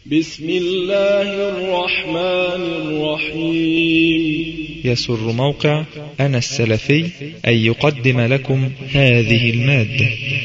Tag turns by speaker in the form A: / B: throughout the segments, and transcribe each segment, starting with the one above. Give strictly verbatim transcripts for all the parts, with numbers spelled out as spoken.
A: بسم الله الرحمن الرحيم.
B: يسر موقع أنا السلفي أن يقدم لكم هذه المادة.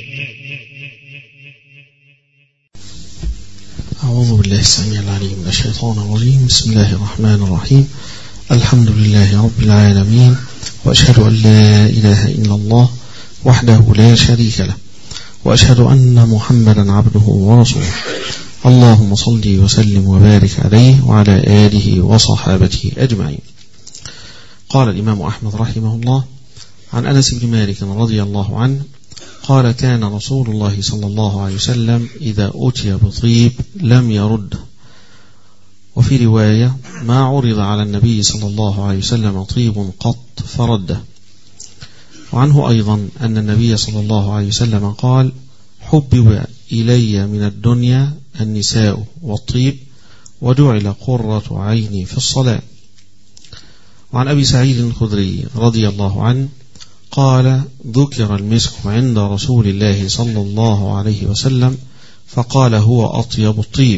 C: أعوذ بالله السميع العليم من الشيطان الرجيم. بسم الله الرحمن الرحيم. الحمد لله رب العالمين، وأشهد أن لا إله إلا الله وحده لا شريك له، وأشهد أن محمدا عبده ورسوله. اللهم صل وسلم وبارك عليه وعلى آله وصحابته أجمعين. قال الإمام أحمد رحمه الله عن أنس بن مالك رضي الله عنه قال: كان رسول الله صلى الله عليه وسلم إذا أتي بطيب لم يرده. وفي رواية: ما عرض على النبي صلى الله عليه وسلم طيب قط فرده. وعنه أيضا أن النبي صلى الله عليه وسلم قال: حبب إلي من الدنيا النساء والطيب، وجعل قرة عيني في الصلاة. وعن أبي سعيد الخدري رضي الله عنه قال: ذكر المسك عند رسول الله صلى الله عليه وسلم فقال: هو أطيب الطيب.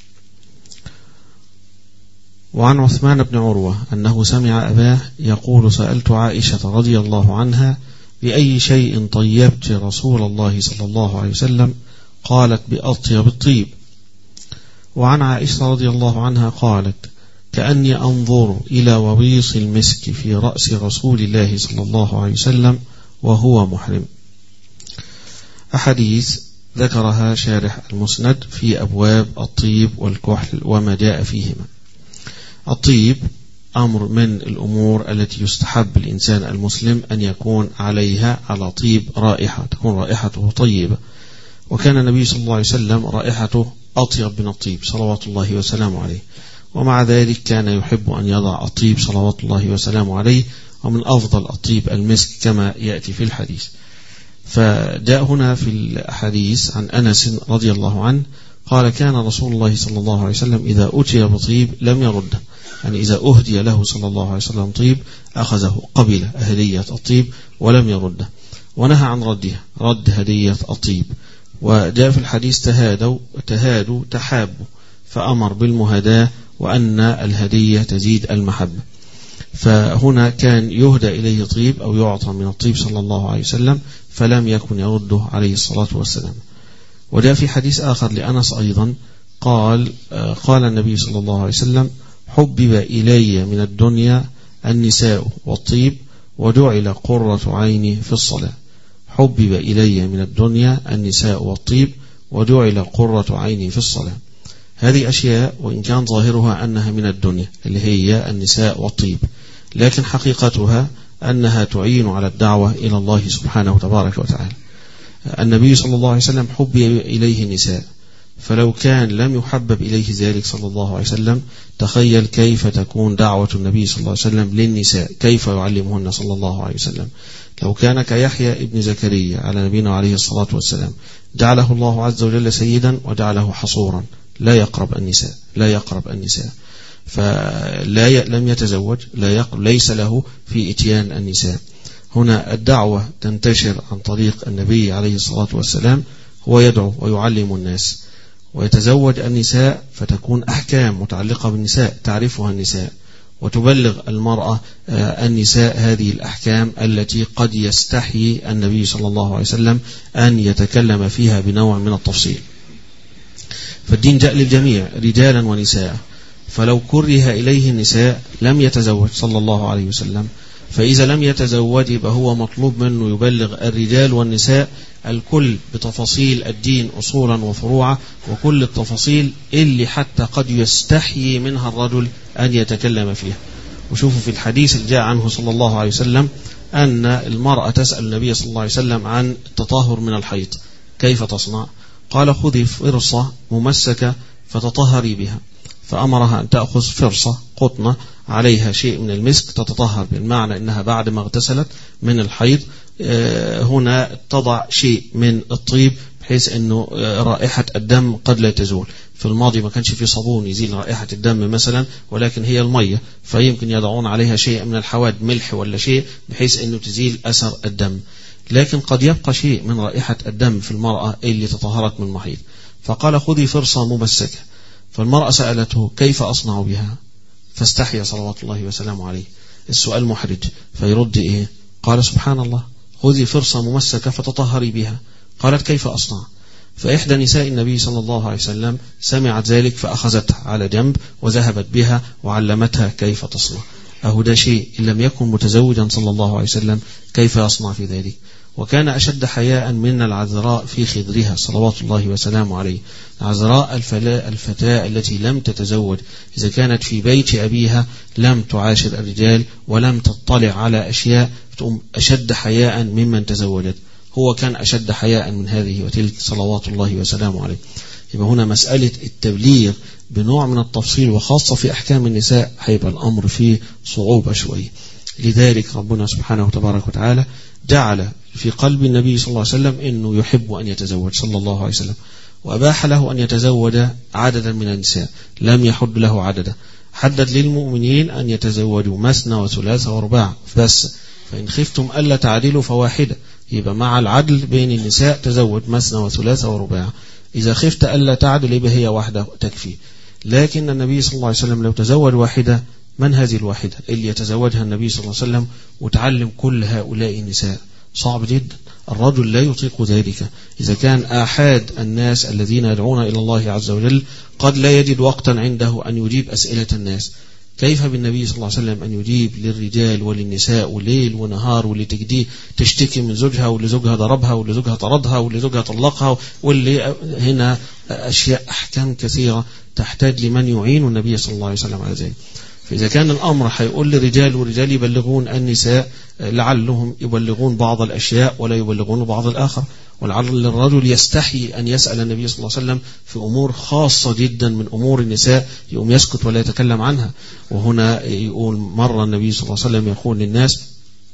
C: وعن عثمان بن عروة أنه سمع أباه يقول: سألت عائشة رضي الله عنها: بأي شيء طيبت رسول الله صلى الله عليه وسلم؟ قالت: بأطيب الطيب. وعن عائشة رضي الله عنها قالت: كأني أنظر إلى وبيص المسك في رأس رسول الله صلى الله عليه وسلم وهو محرم. أحاديث ذكرها شارح المسند في أبواب الطيب والكحل وما جاء فيهما. الطيب أمر من الأمور التي يستحب الإنسان المسلم أن يكون عليها على طيب رائحة، تكون رائحته طيبة. وكان النبي صلى الله عليه وسلم رائحته أطيب من الطيب صلوات الله وسلامه عليه، ومع ذلك كان يحب أن يضع الطيب صلوات الله وسلامه عليه، ومن أفضل الطيب المسك كما يأتي في الحديث. فجاء هنا في الحديث عن أنس رضي الله عنه قال: كان رسول الله صلى الله عليه وسلم إذا أتي بطيب لم يرده، يعني إذا أهدي له صلى الله عليه وسلم طيب أخذه، قبل هدية الطيب ولم يرده، ونهى عن ردها، رد هدية الطيب. وجاء في الحديث: تهادوا تهادوا تحابوا، فأمر بالمهداة وأن الهدية تزيد المحبة. فهنا كان يهدى إليه طيب أو يعطى من الطيب صلى الله عليه وسلم فلم يكن يرده عليه الصلاة والسلام. وجاء في حديث آخر لأنس أيضا قال: قال النبي صلى الله عليه وسلم: حبب إلي من الدنيا النساء والطيب، وجعل قرة عيني في الصلاة. حبب إلي من الدنيا النساء والطيب، وجعل قرة عيني في الصلاة. هذه أشياء وإن كان ظاهرها أنها من الدنيا اللي هي النساء والطيب، لكن حقيقتها أنها تعين على الدعوة إلى الله سبحانه وتبارك وتعالى. النبي صلى الله عليه وسلم حبب إليه النساء، فلو كان لم يحبب إليه ذلك صلى الله عليه وسلم، تخيل كيف تكون دعوة النبي صلى الله عليه وسلم للنساء، كيف يعلمهن صلى الله عليه وسلم. لو كان كيحيى ابن زكريا على نبينا عليه الصلاة والسلام، جعله الله عز وجل سيدا وجعله حصورا، لا يقرب النساء، لا يقرب النساء، فلا ي... لم يتزوج، لا يقرب، ليس له في إتيان النساء. هنا الدعوة تنتشر عن طريق النبي عليه الصلاة والسلام، هو يدعو ويعلم الناس ويتزوج النساء، فتكون أحكام متعلقة بالنساء تعرفها النساء، وتبلغ المرأة النساء هذه الأحكام التي قد يستحي النبي صلى الله عليه وسلم أن يتكلم فيها بنوع من التفصيل. فالدين جاء للجميع رجالا ونساء، فلو كره إليه النساء لم يتزوج صلى الله عليه وسلم. فإذا لم يتزوج يبقى هو مطلوب منه يبلغ الرجال والنساء الكل بتفاصيل الدين أصولا وفروعا، وكل التفاصيل اللي حتى قد يستحيي منها الرجل أن يتكلم فيها. وشوفوا في الحديث اللي جاء عنه صلى الله عليه وسلم أن المرأة تسأل النبي صلى الله عليه وسلم عن التطهر من الحيض، كيف تصنع؟ قال: خذي فرصة ممسكة فتطهري بها. فأمرها أن تأخذ فرصة قطنة عليها شيء من المسك تتطهر، بالمعنى أنها بعد ما اغتسلت من الحيض هنا تضع شيء من الطيب، بحيث أنه رائحة الدم قد لا تزول. في الماضي ما كانش في صابون يزيل رائحة الدم مثلا، ولكن هي المية، فيمكن يضعون عليها شيء من الحواد، ملح ولا شيء، بحيث أنه تزيل أثر الدم. لكن قد يبقى شيء من رائحة الدم في المرأة اللي تطهرت من المحيض. فقال: خذي فرصة ممسكة فالمرأة سألته كيف أصنع بها؟ فاستحيا صلوات الله وسلامه عليه. السؤال محرج، فيرد إيه؟ قال سبحان الله، خذي فرصة ممسكة فتطهري بها. قالت كيف أصنع؟ فإحدى نساء النبي صلى الله عليه وسلم سمعت ذلك فأخذتها على جنب وذهبت بها وعلمتها كيف تصنع. أهو ده شيء إن لم يكن متزوجا صلى الله عليه وسلم كيف يصنع في ذلك؟ وكان أشد حياء من العذراء في خدرها صلوات الله وسلامه عليه. عذراء الفتاة التي لم تتزوج إذا كانت في بيت أبيها لم تعاشر الرجال ولم تطلع على أشياء تقوم أشد حياء ممن تزوجت. هو كان أشد حياء من هذه وتلك صلوات الله وسلامه عليه. يبقى هنا مسألة التبليغ بنوع من التفصيل وخاصة في أحكام النساء هيبقى الأمر فيه صعوبة شوية. لذلك ربنا سبحانه وتبارك وتعالى جعل في قلب النبي صلى الله عليه وسلم أنه يحب أن يتزوج صلى الله عليه وسلم، وأباح له أن يتزوج عددا من النساء، لم يحد له عددا. حدد للمؤمنين أن يتزوجوا مثنى وثلاثة ورباع بس، فإن خفتم ألا تعدلوا فواحدة. يبقى مع العدل بين النساء تزوج مثنى وثلاثة ورباع. إذا خفت ألا تعدل يبقى هي واحدة تكفي. لكن النبي صلى الله عليه وسلم لو تزوج واحدة، من هذه الواحدة اللي يتزوجها النبي صلى الله عليه وسلم وتعلم كل هؤلاء النساء؟ صعب جدا، الرجل لا يطيق ذلك. إذا كان آحاد الناس الذين يدعون إلى الله عز وجل قد لا يجد وقتا عنده أن يجيب أسئلة الناس، كيف بالنبي صلى الله عليه وسلم أن يجيب للرجال وللنساء وليل ونهار، واللي تجديه تشتكي من زوجها، واللي زوجها ضربها، واللي زوجها طردها، واللي زوجها طلقها، واللي هنا أشياء أحكام كثيرة تحتاج لمن يعين النبي صلى الله عليه وسلم على ذلك. فإذا كان الأمر هيقول للرجال والرجال يبلغون النساء، لعلهم يبلغون بعض الأشياء ولا يبلغون بعض الآخر، ولعل الرجل يستحي أن يسأل النبي صلى الله عليه وسلم في أمور خاصة جدا من أمور النساء، يقوم يسكت ولا يتكلم عنها. وهنا يقول مرة النبي صلى الله عليه وسلم يقول للناس: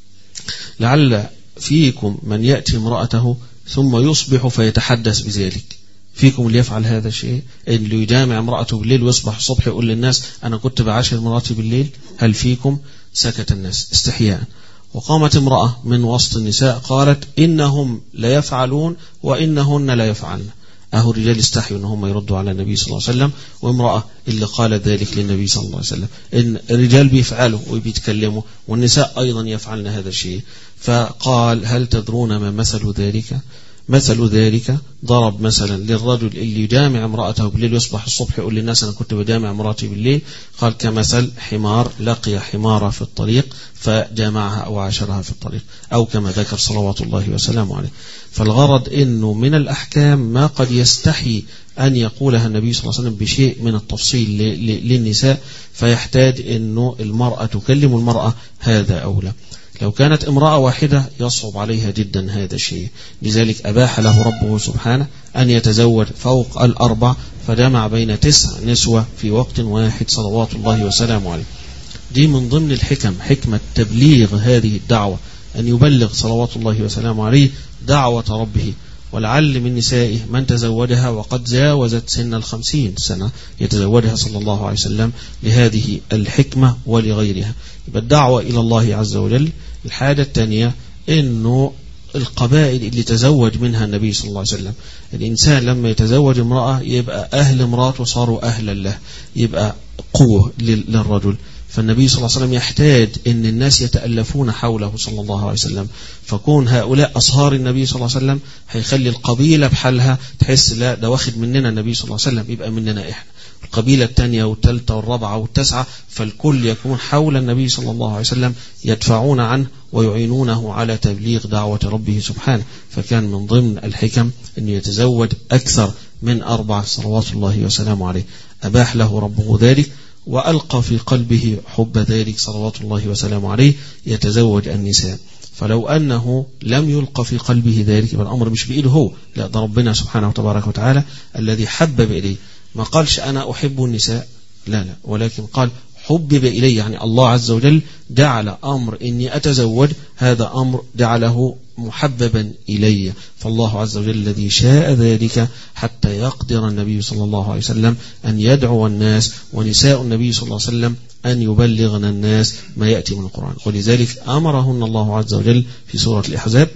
C: لعل فيكم من يأتي امرأته ثم يصبح فيتحدث بذلك. فيكم اللي يفعل هذا الشيء، اللي يجامع امرأته بالليل ويصبح الصبح يقول للناس أنا كنت بعاشر مراتي بالليل، هل فيكم؟ سكت الناس استحياء. وقامت امرأة من وسط النساء قالت: إنهم لا يفعلون وإنهن لا يفعلن. أهو الرجال استحيوا أنهم يردوا على النبي صلى الله عليه وسلم، وامرأة اللي قالت ذلك للنبي صلى الله عليه وسلم. إن الرجال بيفعلوا وبيتكلموا والنساء أيضا يفعلن هذا الشيء. فقال: هل تدرون ما مثل ذلك؟ مثل ذلك ضرب مثلا للرجل اللي يجامع امرأته بالليل ويصبح الصبح يقول للناس أنا كنت بجامع امرأتي بالليل. قال: كمثل حمار لقي حمارة في الطريق فجامعها أو عاشرها في الطريق، أو كما ذكر صلوات الله وسلامه عليه. فالغرض إنه من الأحكام ما قد يستحي أن يقولها النبي صلى الله عليه وسلم بشيء من التفصيل للنساء، فيحتاج إنه المرأة تكلم المرأة، هذا أولى. لو كانت امرأة واحدة يصعب عليها جدا هذا الشيء، لذلك أباح له ربه سبحانه أن يتزوج فوق الأربع، فجمع بين تسع نسوة في وقت واحد صلوات الله وسلامه عليه. دي من ضمن الحكم، حكمة تبليغ هذه الدعوة، أن يبلغ صلوات الله وسلامه عليه دعوة ربه. ولعل من نسائه من تزوجها وقد جاوزت سن الخمسين سنة يتزوجها صلى الله عليه وسلم لهذه الحكمة ولغيرها. يبقى الدعوة إلى الله عز وجل. الحاجة الثانية إنه القبائل اللي تزوج منها النبي صلى الله عليه وسلم، الإنسان لما يتزوج امرأة يبقى أهل امرأته صاروا أهلا له، يبقى قوة للرجل. فالنبي صلى الله عليه وسلم يحتاج أن الناس يتألفون حوله صلى الله عليه وسلم، فكون هؤلاء أصهار النبي صلى الله عليه وسلم هيخلي القبيلة بحالها تحس لا ده واخد مننا النبي صلى الله عليه وسلم، يبقى مننا إحنا. القبيلة الثانية والثالثة والرابعة والتاسعة، فالكل يكون حول النبي صلى الله عليه وسلم يدفعون عنه ويعينونه على تبليغ دعوة ربه سبحانه. فكان من ضمن الحكم أن يتزوج أكثر من أربع صلوات الله وسلامه عليه. أباح له ربه ذلك وألقى في قلبه حب ذلك صلوات الله وسلامه عليه، يتزوج النساء. فلو أنه لم يلقى في قلبه ذلك يبقى الأمر مش بإيده هو، لا، ده ربنا سبحانه وتبارك وتعالى الذي حبب إليه. ما قالش أنا أحب النساء، لا لا، ولكن قال حبب إلي، يعني الله عز وجل جعل أمر إني أتزوج، هذا أمر جعله محببا إلي. فالله عز وجل الذي شاء ذلك حتى يقدر النبي صلى الله عليه وسلم أن يدعو الناس، ونساء النبي صلى الله عليه وسلم أن يبلغن الناس ما يأتي من القرآن. ولذلك أمرهن الله عز وجل في سورة الأحزاب،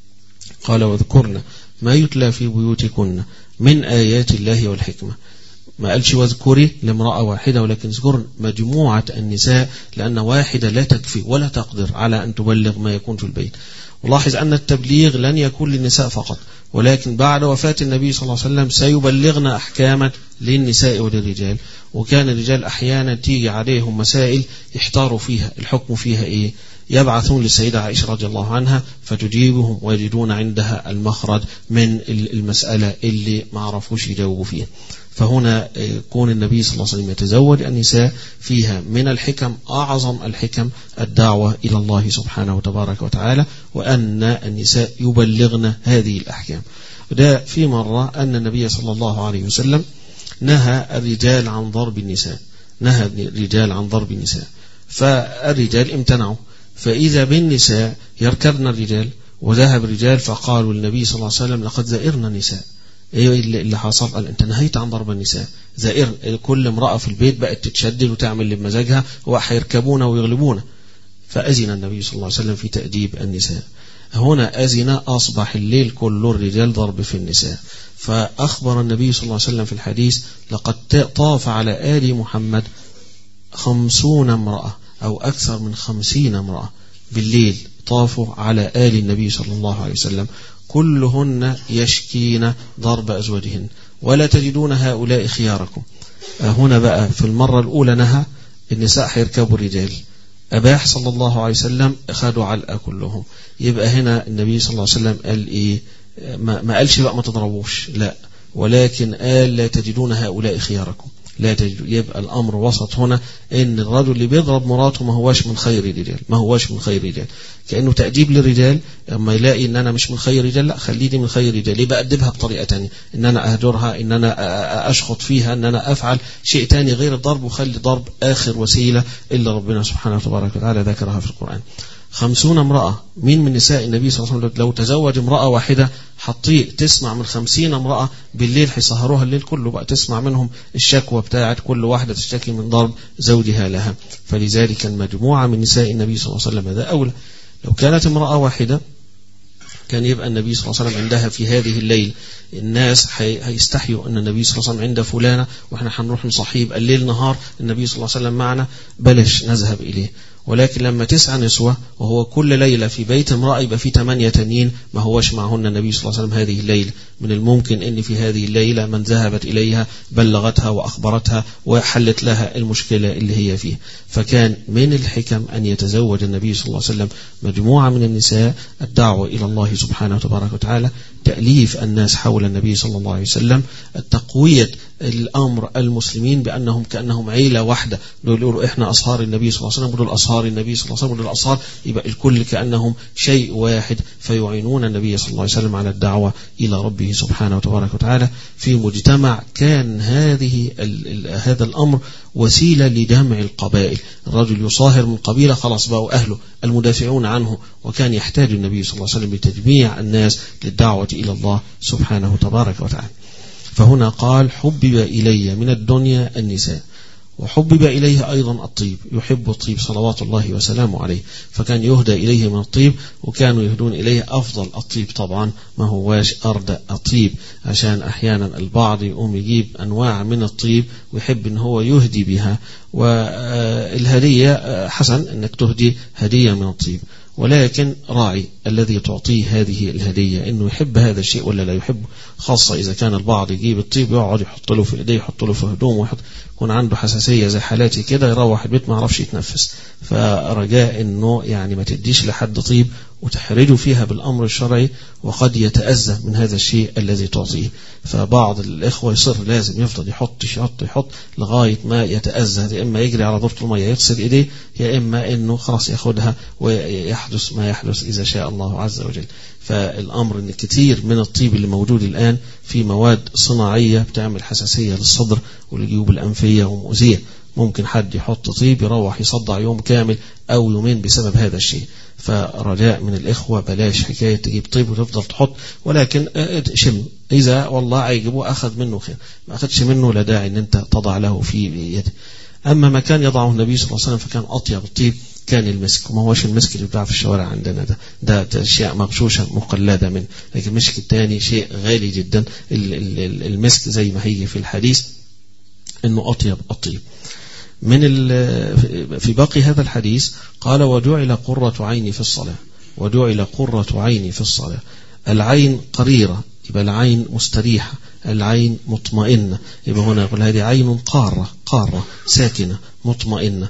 C: قال: واذكرن ما يتلى في بيوتكن من آيات الله والحكمة. ما قالش واذكري لامرأة واحدة، ولكن اذكر مجموعة النساء، لأن واحدة لا تكفي ولا تقدر على أن تبلغ ما يكون في البيت. ولاحظ أن التبليغ لن يكون للنساء فقط، ولكن بعد وفاة النبي صلى الله عليه وسلم سيبلغن أحكاما للنساء وللرجال. وكان الرجال أحيانا تيجي عليهم مسائل يحتاروا فيها الحكم فيها إيه، يبعثون للسيدة عائشة رضي الله عنها فتجيبهم ويجدون عندها المخرج من المسألة اللي ما عرفوش يجاوبوا فيها. فهنا يكون النبي صلى الله عليه وسلم يتزوج النساء فيها من الحكم أعظم الحكم الدعوة إلى الله سبحانه وتبارك وتعالى، وأن النساء يبلغن هذه الأحكام. وده في مرة أن النبي صلى الله عليه وسلم نهى الرجال عن ضرب النساء، نهى الرجال عن ضرب النساء، فالرجال امتنعوا، فإذا بالنساء يركبن الرجال، وذهب الرجال فقالوا للنبي صلى الله عليه وسلم لقد زائرنا النساء. ايه اللي حصل؟ قال انت نهيت عن ضرب النساء، زائر كل امرأة في البيت بقت تتشدد وتعمل لمزاجها وحيركبونا ويغلبونا. فأذن النبي صلى الله عليه وسلم في تأديب النساء. هنا أذن، أصبح الليل كله الرجال ضرب في النساء. فأخبر النبي صلى الله عليه وسلم في الحديث لقد طاف على آل محمد خمسون امرأة أو أكثر من خمسين امرأة بالليل، طافوا على آل النبي صلى الله عليه وسلم، كلهن يشكين ضرب أزواجهن ولا تجدون هؤلاء خياركم. هنا بقى في المرة الأولى نهى النساء حيركبوا الرجال، أباح صلى الله عليه وسلم خدوا علقة كلهم. يبقى هنا النبي صلى الله عليه وسلم قال إيه؟ ما, ما قالش بقى ما تضربوش، لا، ولكن قال لا تجدون هؤلاء خياركم، لا تجد. يبقى الأمر وسط هنا، إن الرجل اللي بيضرب مراته ما هواش من خير الرجال، ما هواش من خير الرجال، كأنه تأديب للرجال. لما يلاقي إن أنا مش من خير الرجال، لا، خليني من خير الرجال. يبقى أدبها بطريقة تانية، إن أنا أهجرها، إن أنا أشخط فيها، إن أنا أفعل شيء تاني غير الضرب، وخلي ضرب آخر وسيلة إلا ربنا سبحانه وتبارك وتعالى ذكرها في القرآن. خمسون امرأة، مين من نساء النبي صلى الله عليه وسلم لو تزوج امرأة واحدة حطيه تسمع من خمسين امرأة بالليل، حيسهروها الليل كله بقى، تسمع منهم الشكوى بتاعت كل واحدة تشتكي من ضرب زوجها لها. فلذلك المجموعة من نساء النبي صلى الله عليه وسلم هذا أولى. لو كانت امرأة واحدة كان يبقى النبي صلى الله عليه وسلم عندها في هذه الليل، الناس هيستحيوا أن النبي صلى الله عليه وسلم عند فلانة وإحنا هنروح نصحيب الليل نهار النبي صلى الله عليه وسلم معنا، بلاش نذهب إليه. ولكن لما تسعى نسوة وهو كل ليلة في بيت امرأة، يبقى في ثمانية تانيين ما هوش معهن النبي صلى الله عليه وسلم هذه الليلة. من الممكن أن في هذه الليلة من ذهبت إليها بلغتها وأخبرتها وحلت لها المشكلة اللي هي فيه. فكان من الحكم أن يتزوج النبي صلى الله عليه وسلم مجموعة من النساء، الدعوة إلى الله سبحانه وتبارك وتعالى، تأليف الناس حول النبي صلى الله عليه وسلم، التقوية الأمر المسلمين بأنهم كأنهم عيلة واحدة، دول يقولوا إحنا أصهار النبي صلى الله عليه وسلم، ودول أصهار النبي صلى الله عليه وسلم، ودول أصهار، يبقى الكل كأنهم شيء واحد، فيعينون النبي صلى الله عليه وسلم على الدعوة إلى ربه سبحانه وتبارك وتعالى في مجتمع كان هذه هذا الأمر وسيلة لجمع القبائل. الرجل يصاهر من قبيلة، خلاص بقوا أهله المدافعون عنه، وكان يحتاج النبي صلى الله عليه وسلم لتجميع الناس للدعوة إلى الله سبحانه وتبارك وتعالى. فهنا قال حبب إلي من الدنيا النساء، وحبب إليه أيضا الطيب، يحب الطيب صلوات الله وسلامه عليه، فكان يهدى إليه من الطيب، وكانوا يهدون إليه أفضل الطيب طبعا، ما هواش أرض الطيب، عشان أحيانا البعض يقوم يجيب أنواع من الطيب ويحب أن هو يهدي بها، والهدية حسن أنك تهدي هدية من الطيب، ولكن راعي الذي تعطيه هذه الهدية إنه يحب هذا الشيء ولا لا يحبه، خاصة إذا كان البعض يجيب الطيب يقعد يحط له في إيديه، يحط له في هدوم، ويحط يكون عنده حساسية زي حالاتي كده، يروح البيت ما يعرفش يتنفس. فرجاء إنه يعني ما تديش لحد طيب وتحرجه فيها بالأمر الشرعي، وقد يتأذى من هذا الشيء الذي تعطيه. فبعض الإخوة يصر لازم يفضل يحط يحط يحط لغاية ما يتأذى، يا إما يجري على دورة المية يغسل إيديه، يا إما إنه خلاص ياخدها ويحدث ما يحدث إذا شاء الله عز وجل. فالأمر إن كتير من الطيب اللي موجود الآن في مواد صناعية بتعمل حساسية للصدر والجيوب الأنفية ومؤذية، ممكن حد يحط طيب يروح يصدع يوم كامل أو يومين بسبب هذا الشيء. فرجاء من الإخوة بلاش حكاية تجيب طيب وتفضل تحط، ولكن شم، إذا والله عيجبه أخذ منه خير، ما أخذش منه لا داعي أن أنت تضع له في يده. أما ما كان يضعه النبي صلى الله عليه وسلم فكان أطيب الطيب كان المسك، وما هوش المسك اللي بتاع في الشوارع عندنا ده ده, ده أشياء مغشوشة مقلدة منه، لكن المسك الثاني شيء غالي جدا. المسك زي ما هيجي في الحديث إنه أطيب الطيب. من في باقي هذا الحديث قال وجعل قرة عيني في الصلاة، وجعل قرة عيني في الصلاة. العين قريرة يبقى العين مستريحة، العين مطمئنة يبقى هنا يقول هذه عين قارة قارة ساكنة مطمئنة.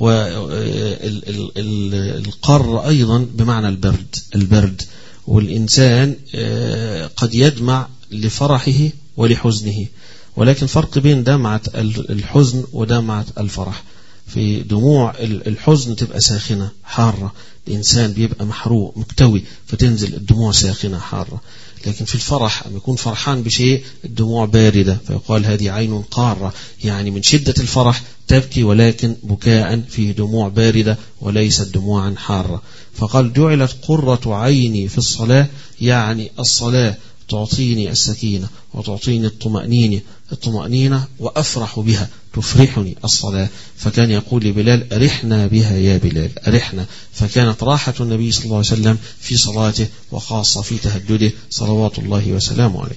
C: والقر أيضا بمعنى البرد البرد والإنسان قد يدمع لفرحه ولحزنه، ولكن فرق بين دمعة الحزن ودمعة الفرح. في دموع الحزن تبقى ساخنة حارة، الإنسان بيبقى محروق مكتوي فتنزل الدموع ساخنة حارة. لكن في الفرح أما يكون فرحان بشيء الدموع باردة، فيقال هذه عين قارة، يعني من شدة الفرح تبكي ولكن بكاء فيه دموع باردة وليست دموعا حارة. فقال جعلت قرة عيني في الصلاة، يعني الصلاة تعطيني السكينة وتعطيني الطمأنينة الطمأنينة وأفرح بها، تفرحني الصلاة. فكان يقول لبلال أرحنا بها يا بلال أرحنا. فكانت راحة النبي صلى الله عليه وسلم في صلاته وخاصة في تهجده صلوات الله وسلامه عليه.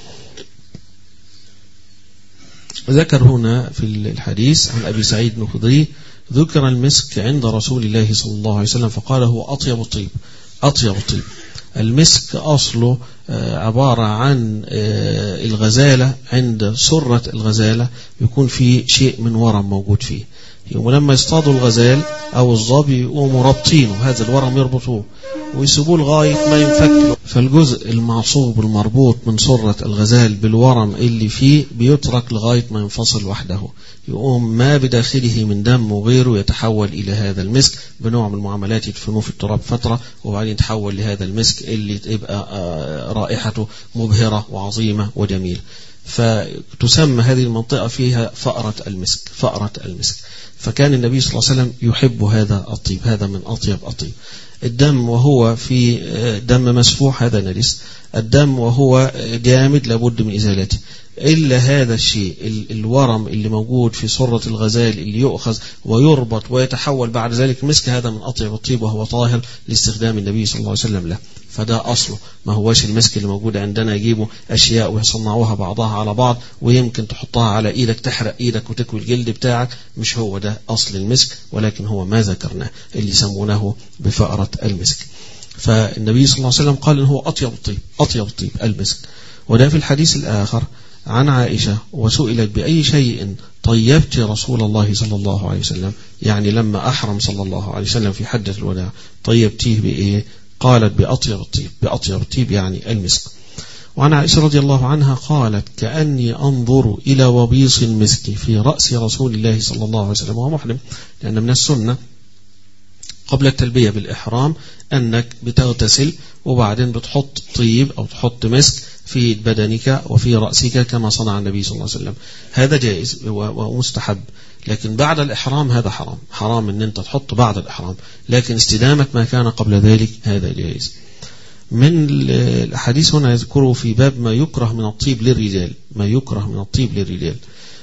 C: ذكر هنا في الحديث عن أبي سعيد بن الخدري ذكر المسك عند رسول الله صلى الله عليه وسلم فقال هو أطيب الطيب أطيب الطيب. المسك أصله عبارة عن الغزالة، عند سرة الغزالة يكون في شيء من ورم موجود فيه، ولما يصطادوا الغزال أو الظبي يقوموا رابطينه، هذا الورم يربطوه ويسيبوه لغاية ما ينفك. فالجزء المعصوب المربوط من سرة الغزال بالورم اللي فيه بيترك لغاية ما ينفصل وحده، يقوم ما بداخله من دم وغيره يتحول إلى هذا المسك بنوع من المعاملات، يدفنوه في التراب فترة وبعدين يتحول لهذا المسك اللي تبقى رائحته مبهرة وعظيمة وجميلة. فتسمى هذه المنطقة فيها فأرة المسك فأرة المسك. فكان النبي صلى الله عليه وسلم يحب هذا الطيب، هذا من أطيب الطيب. الدم وهو في دم مسفوح هذا نجس، الدم وهو جامد لابد من إزالته، إلا هذا الشيء الورم اللي موجود في سرة الغزال اللي يؤخذ ويربط ويتحول بعد ذلك مسك، هذا من أطيب الطيب وهو طاهر لاستخدام النبي صلى الله عليه وسلم له. فده أصله، ما هواش المسك اللي موجود عندنا يجيبوا أشياء ويصنعوها بعضها على بعض ويمكن تحطها على إيدك تحرق إيدك وتكوي الجلد بتاعك، مش هو ده أصل المسك، ولكن هو ما ذكرناه اللي يسمونه بفأرة المسك. فالنبي صلى الله عليه وسلم قال إن هو أطيب الطيب أطيب الطيب المسك. وده في الحديث الآخر عن عائشة وسئلت بأي شيء طيبت رسول الله صلى الله عليه وسلم، يعني لما أحرم صلى الله عليه وسلم في حجة الوداع طيبتيه بإيه؟ قالت بأطيب الطيب بأطيب الطيب يعني المسك. وعن عائشة رضي الله عنها قالت كأني أنظر إلى وبيص المسك في رأس رسول الله صلى الله عليه وسلم وهو محرم، لأن من السنة قبل التلبية بالإحرام أنك بتغتسل وبعدين بتحط طيب أو تحط مسك في بدنك وفي رأسك كما صنع النبي صلى الله عليه وسلم، هذا جائز ومستحب. لكن بعد الإحرام هذا حرام، حرام أن أنت تحط بعد الإحرام، لكن استدامة ما كان قبل ذلك هذا جائز. من الحديث هنا يذكره في باب ما يكره من الطيب للرجال، ما يكره من الطيب للرجال.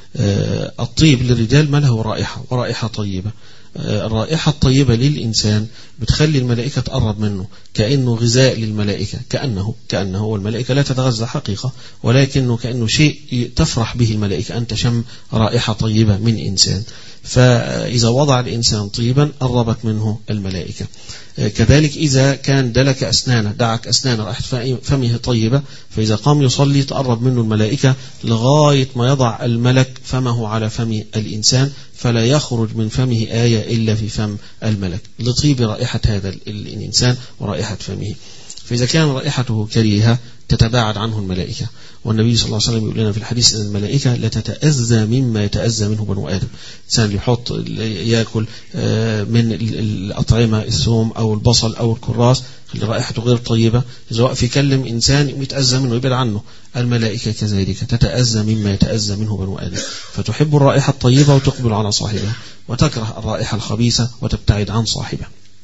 C: الطيب للرجال ما له رائحة ورائحة طيبة. الرائحة الطيبة للإنسان بتخلي الملائكة تقرب منه، كأنه غذاء للملائكة، كأنه كأنه والملائكة لا تتغذى حقيقة، ولكنه كأنه شيء تفرح به الملائكة أن تشم رائحة طيبة من إنسان. فإذا وضع الإنسان طيبا قربت منه الملائكة. كذلك إذا كان دلك أسنانه دعك أسنانه رائحة فمه طيبة، فإذا قام يصلي تقرب منه الملائكة لغاية ما يضع الملك فمه على فم الإنسان، فلا يخرج من فمه آية إلا في فم الملك لطيب رائحة هذا الإنسان ورائحة فمه. فإذا كان رائحته كريهة تتباعد عنه الملائكة. والنبي صلى الله عليه وسلم يقول لنا في الحديث أن الملائكة لا تتأذى مما يتأذى منه بنو آدم. إنسان يحط يأكل من الأطعمة الثوم أو البصل أو الكراس اللي رائحته غير طيبة، إذا وقف يكلم إنسان يتأذى منه يبعد عنه. الملائكة كذلك تتأذى مما يتأذى منه بنو آدم، فتحب الرائحة الطيبة وتقبل على صاحبها، وتكره الرائحة الخبيثة وتبتعد عن صاحبها.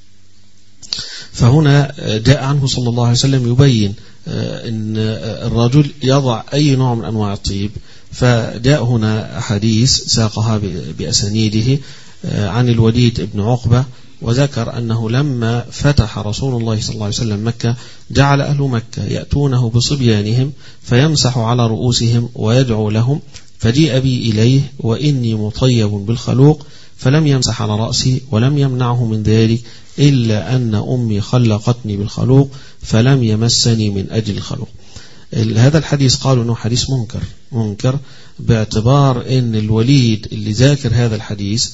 C: فهنا جاء عنه صلى الله عليه وسلم يبين أن الرجل يضع أي نوع من أنواع الطيب. فجاء هنا حديث ساقها بأسانيده عن الوليد بن عقبة، وذكر أنه لما فتح رسول الله صلى الله عليه وسلم مكة جعل أهل مكة يأتونه بصبيانهم فيمسح على رؤوسهم ويدعو لهم فجيء بي إليه وإني مطيب بالخلوق، فلم يمسح على رأسي ولم يمنعه من ذلك إلا أن أمي خلقتني بالخلوق فلم يمسني من أجل الخلوق. هذا الحديث قالوا أنه حديث منكر منكر باعتبار أن الوليد اللي ذاكر هذا الحديث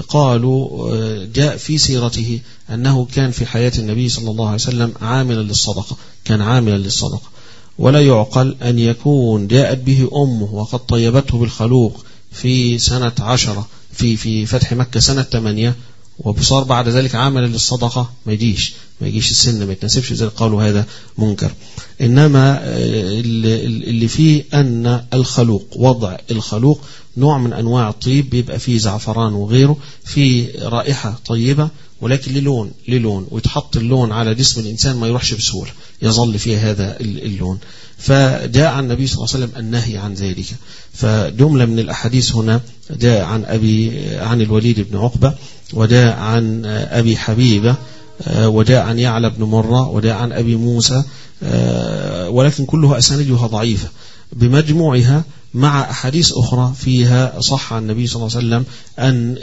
C: قالوا جاء في سيرته أنه كان في حياة النبي صلى الله عليه وسلم عاملا للصدقة، كان عاملا للصدقة، ولا يعقل أن يكون جاءت به أمه وقد طيبته بالخلوق في سنة عشرة في في فتح مكة سنة ثمانية وبصار بعد ذلك عاملا للصدقة، ما يجيش ما يجيش السن ما يتناسبش، ذلك قالوا هذا منكر. إنما اللي فيه أن الخلوق وضع الخلوق نوع من أنواع الطيب، بيبقى فيه زعفران وغيره، فيه رائحة طيبة ولكن للون للون ويتحط اللون على جسم الإنسان ما يروحش بسهولة، يظل فيه هذا اللون. فجاء عن النبي صلى الله عليه وسلم النهي عن ذلك. فجملة من الأحاديث هنا جاء عن أبي عن الوليد بن عقبة، وجاء عن أبي حبيبة، وجاء عن يعلى بن مرة، وجاء عن أبي موسى، ولكن كلها أسانيدها ضعيفة بمجموعها، مع أحاديث أخرى فيها صح عن النبي صلى الله عليه وسلم أن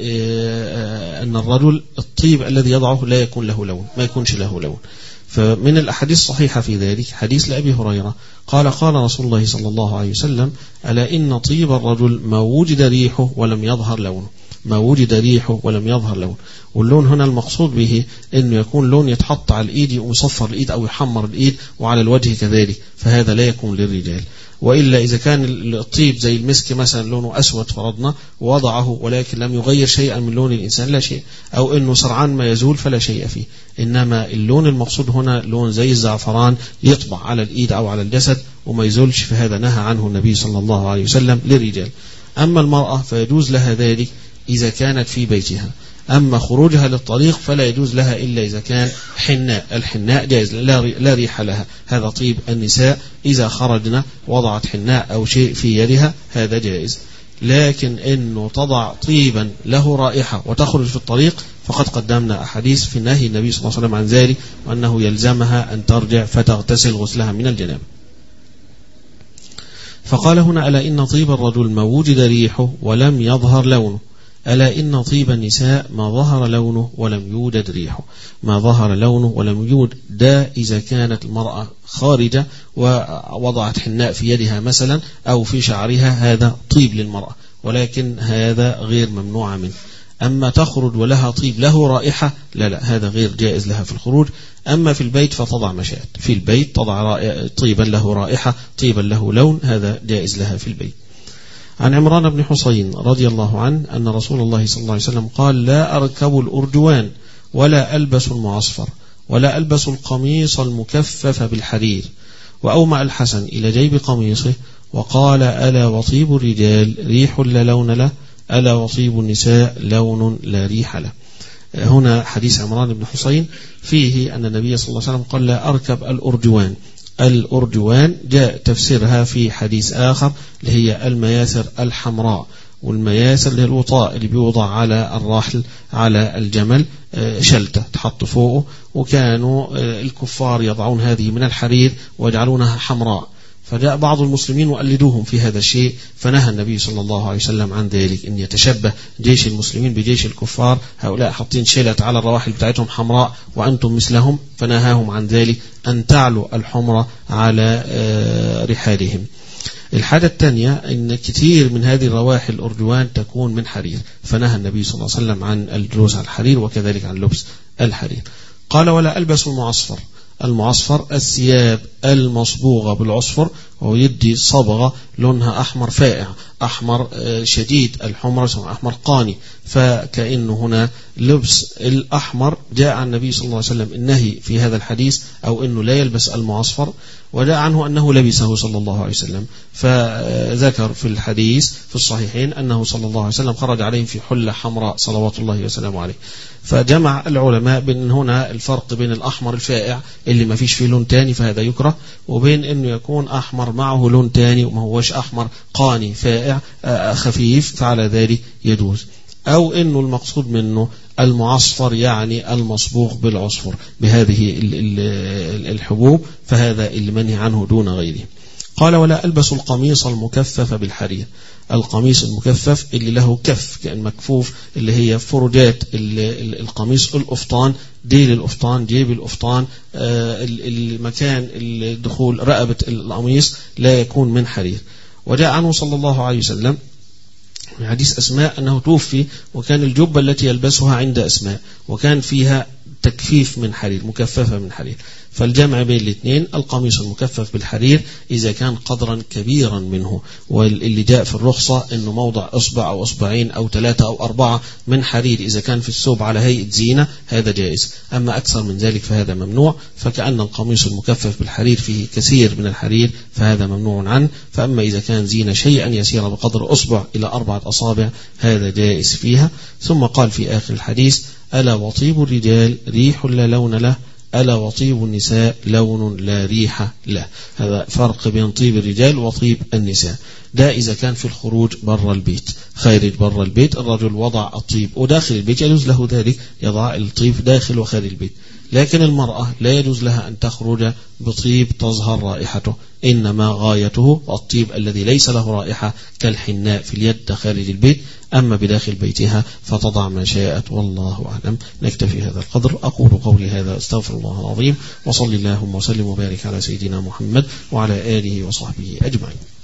C: أن الرجل الطيب الذي يضعه لا يكون له لون، ما يكونش له لون. فمن الأحاديث الصحيحة في ذلك حديث لأبي هريرة قال قال رسول الله صلى الله عليه وسلم: ألا إن طيب الرجل ما وجد ريحه ولم يظهر لونه، ما وجد ريحه ولم يظهر لونه. واللون هنا المقصود به أنه يكون لون يتحط على الإيد ويصفر الإيد أو يحمر الإيد، وعلى الوجه كذلك، فهذا لا يكون للرجال. وإلا إذا كان الطيب زي المسك مثلا لونه أسود فرضنا ووضعه ولكن لم يغير شيئا من لون الإنسان لا شيء، أو أنه سرعان ما يزول فلا شيء فيه. إنما اللون المقصود هنا لون زي الزعفران يطبع على الإيد أو على الجسد وما يزولش، فهذا نهى عنه النبي صلى الله عليه وسلم للرجال. أما المرأة فيجوز لها ذلك إذا كانت في بيتها، أما خروجها للطريق فلا يجوز لها إلا إذا كان حناء. الحناء جائز لا ريح لها، هذا طيب النساء، إذا خرجنا وضعت حناء أو شيء في يدها هذا جائز. لكن إنه تضع طيبا له رائحة وتخرج في الطريق فقد قدمنا أحاديث في نهي النبي صلى الله عليه وسلم عن ذلك، وأنه يلزمها أن ترجع فتغتسل غسلها من الجنابة. فقال هنا: ألا إن طيب الرجل ما وجد ريحه ولم يظهر لونه، ألا إن طيب النساء ما ظهر لونه ولم يوجد ريحه، ما ظهر لونه ولم يوجد. ده إذا كانت المرأة خارجة ووضعت حناء في يدها مثلا أو في شعرها، هذا طيب للمرأة، ولكن هذا غير ممنوع منه. أما تخرج ولها طيب له رائحة، لا لا هذا غير جائز لها في الخروج. أما في البيت فتضع مشات، في البيت تضع طيبا له رائحة طيبا له لون، هذا جائز لها في البيت. عن عمران بن حسين رضي الله عنه أن رسول الله صلى الله عليه وسلم قال: لا أركب الأرجوان ولا ألبس المعصفر ولا ألبس القميص المكفف بالحرير. وأومأ الحسن إلى جيب قميصه وقال: ألا وطيب الرجال ريح لا لون له، ألا وطيب النساء لون لا ريح له. هنا حديث عمران بن حسين فيه أن النبي صلى الله عليه وسلم قال: لا أركب الأرجوان. الأرجوان جاء تفسيرها في حديث آخر اللي هي المياثر الحمراء، والمياثر اللي هي الوطاء اللي بيوضع على الراحل على الجمل، شلتة تحط فوقه، وكانوا الكفار يضعون هذه من الحرير ويجعلونها حمراء، فجاء بعض المسلمين وقلدوهم في هذا الشيء، فنهى النبي صلى الله عليه وسلم عن ذلك، ان يتشبه جيش المسلمين بجيش الكفار، هؤلاء حاطين شلت على الرواحل بتاعتهم حمراء وأنتم مثلهم، فنهاهم عن ذلك أن تعلوا الحمرة على رحالهم. الحاجة الثانية أن كثير من هذه الرواحل الأرجوان تكون من حرير، فنهى النبي صلى الله عليه وسلم عن الجلوس على الحرير وكذلك عن لبس الحرير. قال: ولا ألبس المعصفر. المعصفر الثياب المصبوغة بالعصفر، ويدي صبغة لونها أحمر فائع، أحمر شديد الحمرة، أحمر قاني، فكأنه هنا لبس الأحمر. جاء عن النبي صلى الله عليه وسلم النهي في هذا الحديث، أو أنه لا يلبس المعصفر، وجاء عنه أنه لبسه صلى الله عليه وسلم، فذكر في الحديث في الصحيحين أنه صلى الله عليه وسلم خرج عليهم في حلة حمراء صلوات الله وسلامه عليه. فجمع العلماء بين هنا الفرق بين الأحمر الفائع اللي ما فيش فيه لون تاني فهذا يكره، وبين أنه يكون أحمر معه لون تاني وما هوش أحمر قاني فائع خفيف، فعلى ذلك يجوز. أو أنه المقصود منه المعصفر يعني المصبوغ بالعصفر بهذه الحبوب، فهذا اللي منهي عنه دون غيره. قال: ولا ألبس القميص المكفف بالحرير. القميص المكفف اللي له كف كأن مكفوف، اللي هي فرجات القميص، القفطان، ديل القفطان، جيب القفطان، المكان الدخول رقبة القميص لا يكون من حرير. وجاء عنه صلى الله عليه وسلم من حديث أسماء أنه توفي وكان الجبة التي يلبسها عند أسماء وكان فيها تكفيف من حرير، مكففة من حرير. فالجمع بين الاثنين القميص المكفف بالحرير إذا كان قدرا كبيرا منه، واللي جاء في الرخصة أنه موضع أصبع أو أصبعين أو ثلاثة أو أربعة من حرير إذا كان في الثوب على هيئة زينة هذا جائز، أما أكثر من ذلك فهذا ممنوع. فكأن القميص المكفف بالحرير فيه كثير من الحرير فهذا ممنوع عنه. فأما إذا كان زينة شيئا يسير بقدر أصبع إلى أربعة أصابع هذا جائز فيها. ثم قال في آخر الحديث: ألا وطيب الرجال ريح لا لون له، ألا وطيب النساء لون لا ريح له. هذا فرق بين طيب الرجال وطيب النساء. ده إذا كان في الخروج بر البيت، خارج بر البيت الرجل وضع الطيب، وداخل البيت يجوز له ذلك، يضع الطيب داخل وخارج البيت. لكن المرأة لا يجوز لها أن تخرج بطيب تظهر رائحته، إنما غايته الطيب الذي ليس له رائحة كالحناء في اليد خارج البيت. أما بداخل بيتها فتضع ما شاءت، والله أعلم. نكتفي هذا القدر. أقول قولي هذا، أستغفر الله العظيم، وصلي اللهم وسلم وبارك على سيدنا محمد وعلى آله وصحبه أجمعين.